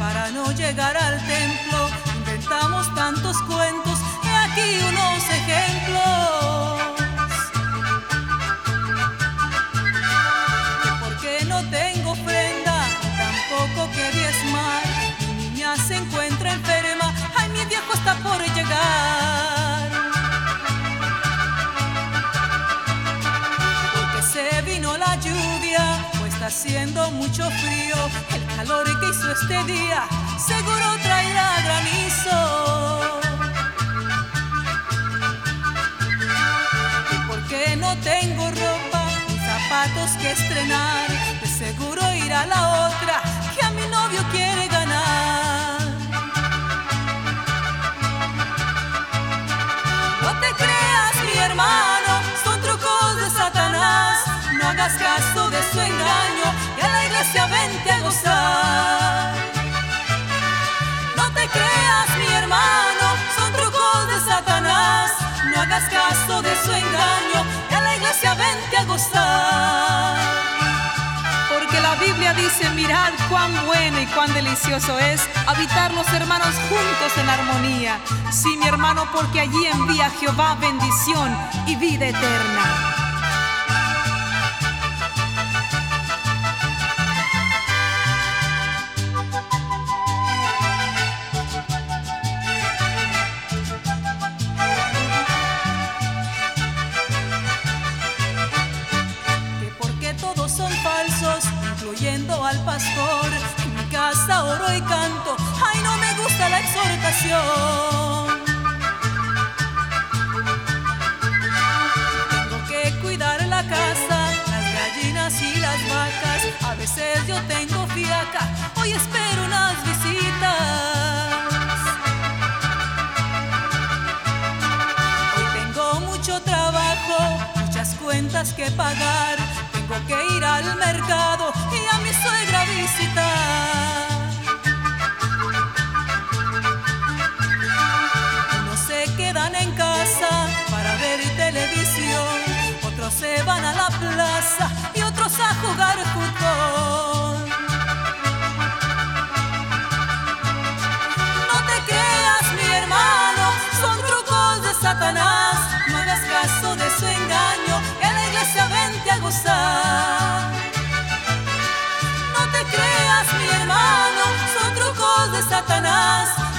para no llegar al templo. Inventamos tantos cuentos y aquí unos ejemplos. Que porque no tengo ofrenda, tampoco que diezmar. Mi niña se encuentra enferma, ay, mi viejo está por llegar. Porque se vino la lluvia, pues está haciendo mucho frío. El calor que hizo este día seguro traerá granizo. Y porque no tengo ropa ni zapatos que estrenar, de seguro irá la otra que a mi novio quiere ganar. No te creas, mi hermano, son trucos de Satanás. No hagas caso de su engaño y a la iglesia vente a gozar. No te creas, mi hermano, son trucos de Satanás. No hagas caso de su engaño y a la iglesia vente a gozar. Porque la Biblia dice: mirad cuán bueno y cuán delicioso es habitar los hermanos juntos en armonía. Sí, mi hermano, porque allí envía Jehová bendición y vida eterna. Son falsos, incluyendo al pastor. En mi casa oro y canto, ay, no me gusta la exhortación. Tengo que cuidar la casa, las gallinas y las vacas. A veces yo tengo fiaca, hoy espero unas visitas. Hoy tengo mucho trabajo, muchas cuentas que pagar. Tengo que ir al mercado y a mi suegra visitar. Unos se quedan en casa para ver televisión, otros se van a la plaza y otros a jugar fútbol. No te creas, mi hermano, son trucos de Satanás. No hagas caso de su engaño y a la iglesia vente a gozar. No te creas, mi hermano, son trucos de Satanás.